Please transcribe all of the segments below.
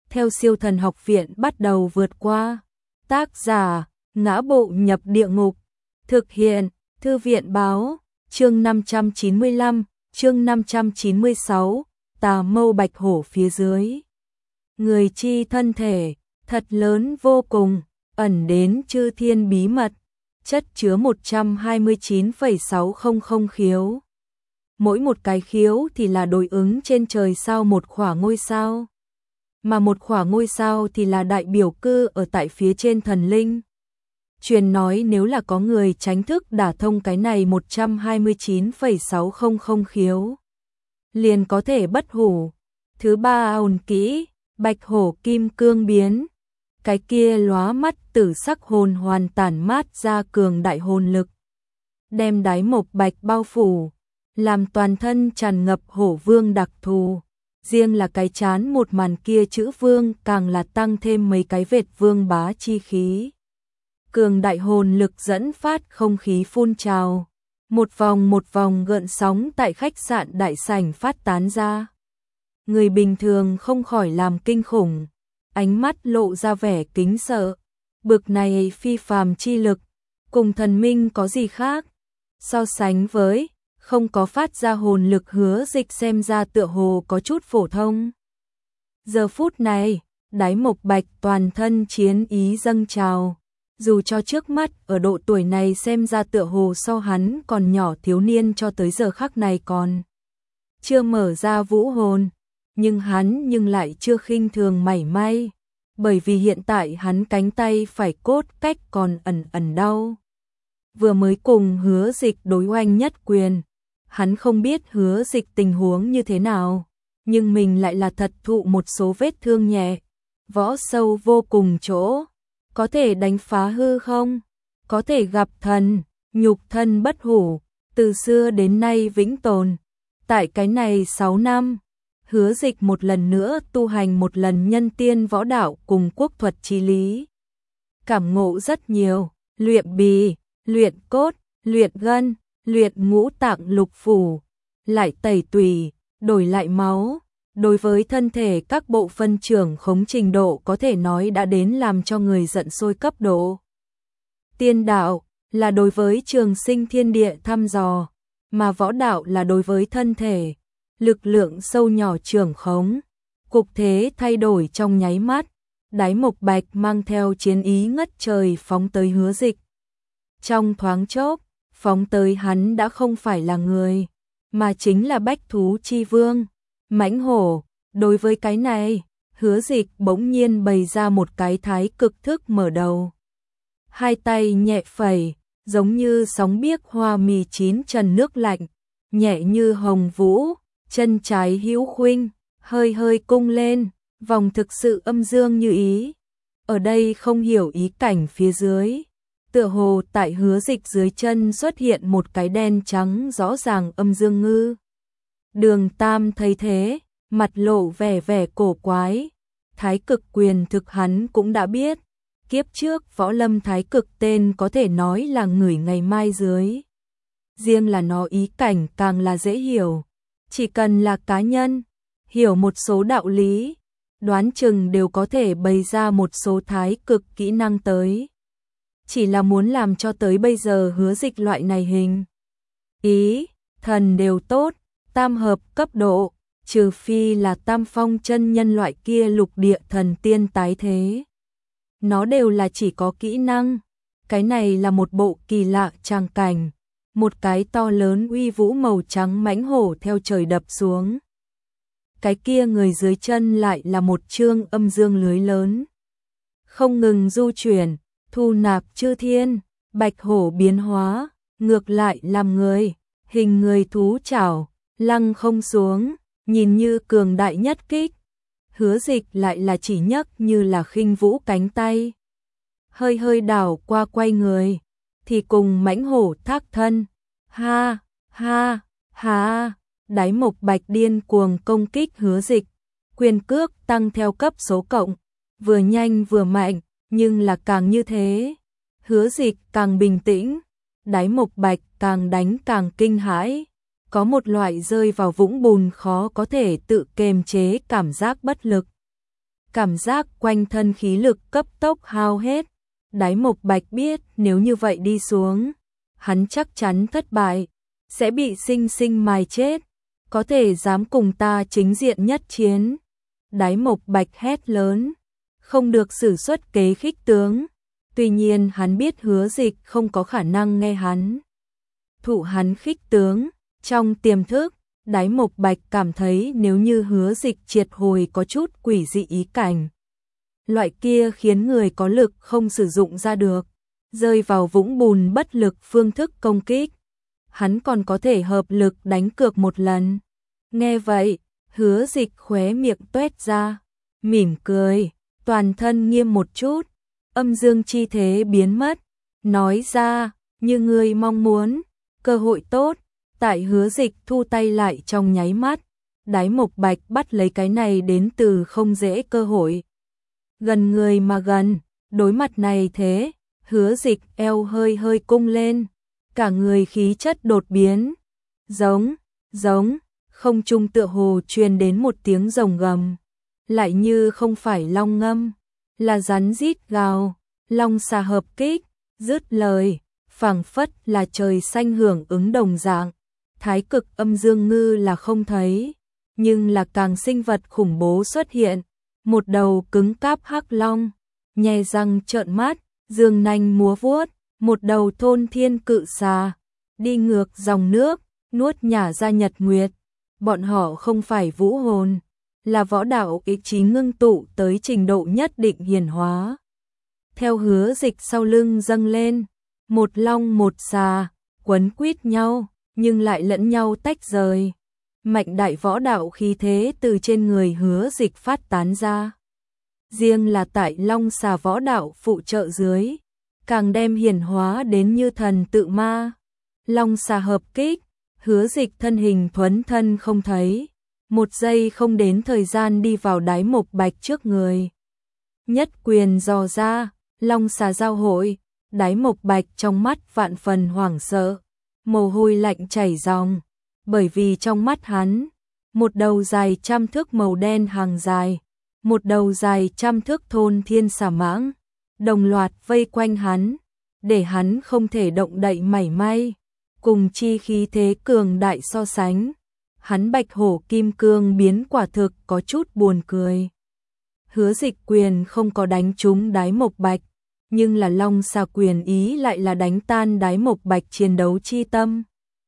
theo Siêu Thần Học Viện bắt đầu vượt qua. Tác giả: Ngã Bộ Nhập Địa Ngục. Thực hiện: Thư viện báo. Chương 595, chương 596, Tà Mâu Bạch Hổ phía dưới. Người chi thân thể, thật lớn vô cùng, ẩn đến chư thiên bí mật, chất chứa 129,600 khiếu. Mỗi một cái khiếu thì là đối ứng trên trời sao một khỏa ngôi sao, mà một khỏa ngôi sao thì là đại biểu cư ở tại phía trên thần linh. Truyền nói nếu là có người tránh thức đả thông cái này 129,600 khiếu, liền có thể bất hủ. Thứ ba ổn kỹ, Bạch Hổ Kim Cương biến. Cái kia lóa mắt tử sắc hồn hoàn tản mát ra cường đại hồn lực, đem Đái Mộc Bạch bao phủ, làm toàn thân tràn ngập hổ vương đặc thù. Riêng là cái chán một màn kia chữ vương càng là tăng thêm mấy cái vệt vương bá chi khí. Cường đại hồn lực dẫn phát không khí phun trào, một vòng gợn sóng tại khách sạn đại sảnh phát tán ra. Người bình thường không khỏi làm kinh khủng, ánh mắt lộ ra vẻ kính sợ. Bực này phi phàm chi lực, cùng thần minh có gì khác? So sánh với không có phát ra hồn lực Hứa Dịch xem ra tựa hồ có chút phổ thông. Giờ phút này, Đái Mộc Bạch toàn thân chiến ý dâng trào. Dù cho trước mắt ở độ tuổi này xem ra tựa hồ so hắn còn nhỏ thiếu niên cho tới giờ khắc này còn chưa mở ra vũ hồn, nhưng hắn lại chưa khinh thường mảy may, bởi vì hiện tại hắn cánh tay phải cốt cách còn ẩn đau. Vừa mới cùng Hứa Dịch đối oanh nhất quyền, hắn không biết Hứa Dịch tình huống như thế nào, nhưng mình lại là thật thụ một số vết thương nhẹ, võ sâu vô cùng chỗ. Có thể đánh phá hư không? Có thể gặp thần, nhục thân bất hủ, từ xưa đến nay vĩnh tồn. Tại cái này 6 năm, Hứa Dịch một lần nữa tu hành một lần nhân tiên võ đạo cùng quốc thuật chí lý. Cảm ngộ rất nhiều, luyện bì, luyện cốt, luyện gân, luyện ngũ tạng lục phủ, lại tẩy tùy, đổi lại máu. Đối với thân thể các bộ phân trưởng khống trình độ có thể nói đã đến làm cho người giận sôi cấp độ. Tiên đạo là đối với trường sinh thiên địa thăm dò, mà võ đạo là đối với thân thể, lực lượng sâu nhỏ trưởng khống. Cục thế thay đổi trong nháy mắt, Đái Mộc Bạch mang theo chiến ý ngất trời phóng tới Hứa Dịch. Trong thoáng chốc, phóng tới hắn đã không phải là người, mà chính là bách thú chi vương. Mãnh hổ. Đối với cái này, Hứa Dịch bỗng nhiên bày ra một cái thái cực thức mở đầu. Hai tay nhẹ phẩy, giống như sóng biếc hoa mì chín trần nước lạnh, nhẹ như hồng vũ, chân trái hữu khuynh, hơi cung lên, vòng thực sự âm dương như ý. Ở đây không hiểu ý cảnh phía dưới, tựa hồ tại Hứa Dịch dưới chân xuất hiện một cái đen trắng rõ ràng âm dương ngư. Đường Tam thấy thế, mặt lộ vẻ cổ quái. Thái cực quyền thực hắn cũng đã biết, kiếp trước võ lâm thái cực tên có thể nói là người ngày mai dưới. Riêng là nó ý cảnh càng là dễ hiểu, chỉ cần là cá nhân hiểu một số đạo lý, đoán chừng đều có thể bày ra một số thái cực kỹ năng tới. Chỉ là muốn làm cho tới bây giờ Hứa Dịch loại này hình ý thần đều tốt, tam hợp cấp độ, trừ phi là Tam Phong chân nhân loại kia lục địa thần tiên tái thế. Nó đều là chỉ có kỹ năng. Cái này là một bộ kỳ lạ tràng cảnh, một cái to lớn uy vũ màu trắng mãnh hổ theo trời đập xuống. Cái kia người dưới chân lại là một chương âm dương lưới lớn, không ngừng du chuyển, thu nạp chư thiên. Bạch hổ biến hóa, ngược lại làm người, hình người thú chảo, lăng không xuống, nhìn như cường đại nhất kích. Hứa Dịch lại là chỉ nhấc như là khinh vũ cánh tay, hơi đảo qua quay người, thì cùng mãnh hổ thác thân. Ha, ha, ha, Đái Mộc Bạch điên cuồng công kích Hứa Dịch, quyền cước tăng theo cấp số cộng, vừa nhanh vừa mạnh, nhưng là càng như thế, Hứa Dịch càng bình tĩnh, Đái Mộc Bạch càng đánh càng kinh hãi, có một loại rơi vào vũng bùn khó có thể tự kiềm chế cảm giác bất lực. cảm giác quanh thân khí lực cấp tốc hao hết. Đái Mộc Bạch biết nếu như vậy đi xuống, hắn chắc chắn thất bại, sẽ bị sinh sinh mài chết, có thể dám cùng ta chính diện nhất chiến. Đái Mộc Bạch hét lớn, không được sử xuất kế khích tướng. Tuy nhiên hắn biết Hứa Dịch không có khả năng nghe hắn thụ hắn khích tướng. Trong tiềm thức, Đái Mộc Bạch cảm thấy nếu như Hứa Dịch triệt hồi có chút quỷ dị ý cảnh, loại kia khiến người có lực không sử dụng ra được, rơi vào vũng bùn bất lực phương thức công kích, hắn còn có thể hợp lực đánh cược một lần. Nghe vậy, Hứa Dịch khóe miệng tuét ra, mỉm cười, toàn thân nghiêm một chút, âm dương chi thế biến mất, nói ra, như ngươi mong muốn, cơ hội tốt. Tại Hứa Dịch thu tay lại trong nháy mắt, Đái Mộc Bạch bắt lấy cái này đến từ không dễ cơ hội. Gần người mà gần, đối mặt này thế, Hứa Dịch eo hơi hơi cung lên, cả người khí chất đột biến, giống, không trung tựa hồ truyền đến một tiếng rồng gầm, lại như không phải long ngâm, là rắn rít gào, long xà hợp kích, dứt lời, phảng phất là trời xanh hưởng ứng đồng dạng. Thái cực âm dương ngư là không thấy, nhưng là càng sinh vật khủng bố xuất hiện, một đầu cứng cáp hắc long, nhe răng trợn mắt, dương nanh múa vuốt, một đầu thôn thiên cự xà, đi ngược dòng nước, nuốt nhả ra nhật nguyệt. Bọn họ không phải vũ hồn, là võ đạo ý chí ngưng tụ tới trình độ nhất định hiển hóa. Theo Hứa Dịch sau lưng dâng lên, một long một xà, quấn quýt nhau, nhưng lại lẫn nhau tách rời. Mạnh đại võ đạo khí thế từ trên người Hứa Dịch phát tán ra. Riêng là tại long xà võ đạo phụ trợ dưới, càng đem hiển hóa đến như thần tự ma. Long xà hợp kích, Hứa Dịch thân hình thuấn thân không thấy, một giây không đến thời gian đi vào Đái Mộc Bạch trước người. Nhất quyền dò ra, long xà giao hội, Đái Mộc Bạch trong mắt vạn phần hoảng sợ, mồ hôi lạnh chảy ròng, bởi vì trong mắt hắn, một đầu dài trăm thước màu đen hàng dài, một đầu dài trăm thước thôn thiên xà mãng, đồng loạt vây quanh hắn, để hắn không thể động đậy mảy may. Cùng chi khí thế cường đại so sánh, hắn bạch hổ kim cương biến quả thực có chút buồn cười. Hứa Dịch quyền không có đánh trúng Đái Mộc Bạch, nhưng là long xà quyền ý lại là đánh tan Đái Mộc Bạch chiến đấu chi tâm.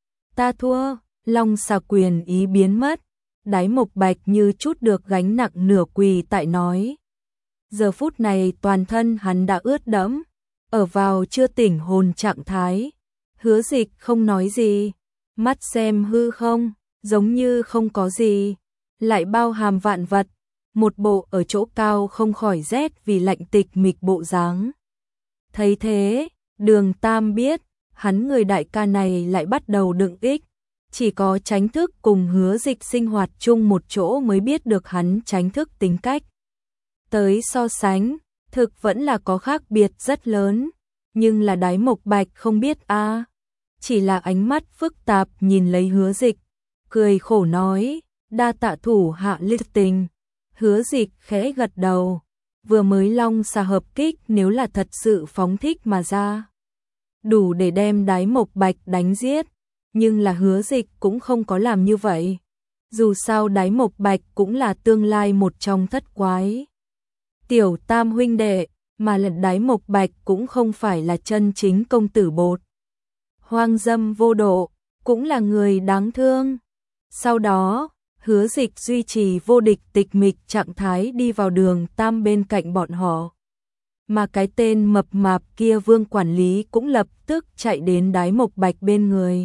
Ta thua, long xà quyền ý biến mất, Đái Mộc Bạch như chút được gánh nặng nửa quỳ tại nói. Giờ phút này toàn thân hắn đã ướt đẫm, ở vào chưa tỉnh hồn trạng thái. Hứa Dịch không nói gì, mắt xem hư không, giống như không có gì, lại bao hàm vạn vật, một bộ ở chỗ cao không khỏi rét vì lạnh tịch mịch bộ dáng. Thấy thế, Đường Tam biết, hắn người đại ca này lại bắt đầu đựng ích, chỉ có tránh thức cùng Hứa Dịch sinh hoạt chung một chỗ mới biết được hắn tránh thức tính cách. Tới so sánh, thực vẫn là có khác biệt rất lớn, nhưng là Đái Mộc Bạch không biết a, chỉ là ánh mắt phức tạp nhìn lấy Hứa Dịch, cười khổ nói, đa tạ thủ hạ liệt tình. Hứa Dịch khẽ gật đầu, vừa mới long xà hợp kích nếu là thật sự phóng thích mà ra, đủ để đem Đái Mộc Bạch đánh giết, nhưng là Hứa Dịch cũng không có làm như vậy. Dù sao Đái Mộc Bạch cũng là tương lai một trong thất quái tiểu tam huynh đệ, mà lần Đái Mộc Bạch cũng không phải là chân chính công tử bột. Hoang dâm vô độ, cũng là người đáng thương. Sau đó, Hứa Dịch duy trì vô địch tịch mịch trạng thái đi vào Đường Tam bên cạnh bọn họ. Mà cái tên mập mạp kia Vương quản lý cũng lập tức chạy đến Đái Mộc Bạch bên người.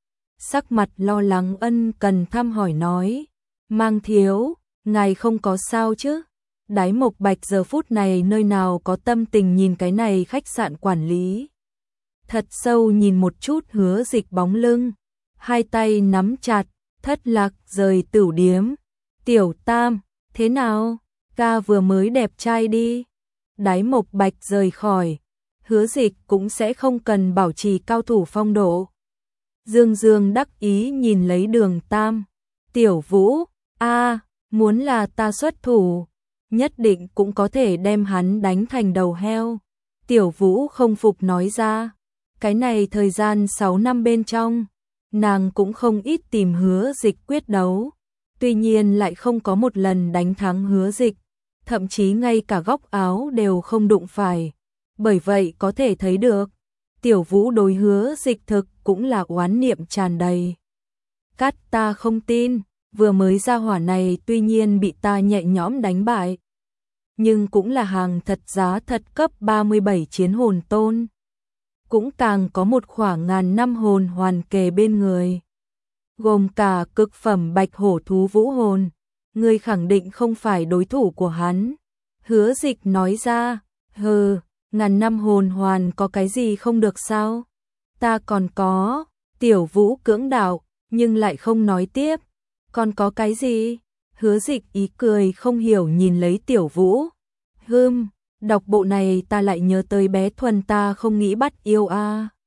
Sắc mặt lo lắng ân cần thăm hỏi nói, Mang thiếu, ngài không có sao chứ? Đái Mộc Bạch giờ phút này nơi nào có tâm tình nhìn cái này khách sạn quản lý. Thật sâu nhìn một chút Hứa Dịch bóng lưng, hai tay nắm chặt, thất lạc rời tửu điếm. Tiểu Tam, thế nào? Ca vừa mới đẹp trai đi. Đái Mộc Bạch rời khỏi, Hứa Dịch cũng sẽ không cần bảo trì cao thủ phong độ. Dương Dương đắc ý nhìn lấy Đường Tam. Tiểu Vũ, muốn là ta xuất thủ, nhất định cũng có thể đem hắn đánh thành đầu heo. Tiểu Vũ không phục nói ra, cái này thời gian 6 năm bên trong, nàng cũng không ít tìm Hứa Dịch quyết đấu, tuy nhiên lại không có một lần đánh thắng Hứa Dịch, thậm chí ngay cả góc áo đều không đụng phải. Bởi vậy có thể thấy được, Tiểu Vũ đối Hứa Dịch thực cũng là oán niệm tràn đầy. Cát ta không tin, vừa mới ra hỏa này tuy nhiên bị ta nhẹ nhõm đánh bại, nhưng cũng là hàng thật giá thật cấp 37 chiến hồn tôn. Cũng càng có một khoảng ngàn năm hồn hoàn kề bên người, gồm cả cực phẩm bạch hổ thú vũ hồn, ngươi khẳng định không phải đối thủ của hắn. Hứa Dịch nói ra, hừ, ngàn năm hồn hoàn có cái gì không được sao? Ta còn có. Tiểu Vũ cưỡng đạo, nhưng lại không nói tiếp. Còn có cái gì? Hứa Dịch ý cười không hiểu nhìn lấy Tiểu Vũ. Đọc bộ này ta lại nhớ tới bé Thuần ta không nghĩ bắt yêu a.